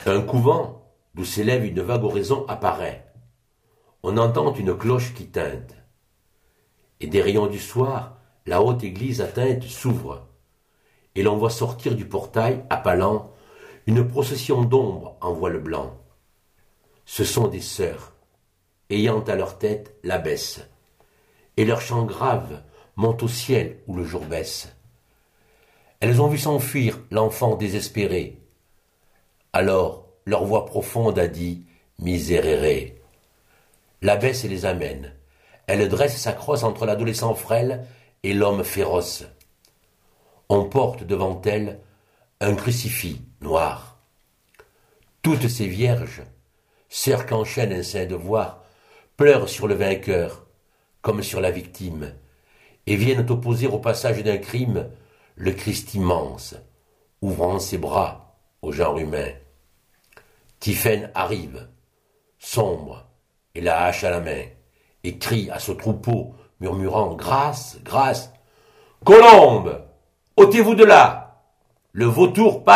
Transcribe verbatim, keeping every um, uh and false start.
Un couvent d'où s'élève une vague oraison apparaît. On entend une cloche qui tinte. Et des rayons du soir, la haute église atteinte s'ouvre. Et l'on voit sortir du portail, appalant, une procession d'ombres en voile blanc. Ce sont des sœurs, ayant à leur tête l'abbesse. Et leur chant grave monte au ciel où le jour baisse. Elles ont vu s'enfuir l'enfant désespéré. Alors, leur voix profonde a dit « Miserere ». L'abbesse les amène. Elle dresse sa crosse entre l'adolescent frêle et l'homme féroce. On porte devant elle un crucifix noir. Toutes ces vierges, sœurs qu'enchaîne un saint devoir, pleurent sur le vainqueur, comme sur la victime, et viennent opposer au passage d'un crime le Christ immense, ouvrant ses bras au genre humain. Tiphaine arrive, sombre, et la hache à la main, et crie à ce troupeau, murmurant « Grâce, grâce !»« Colombe, ôtez-vous de là, le vautour passe !»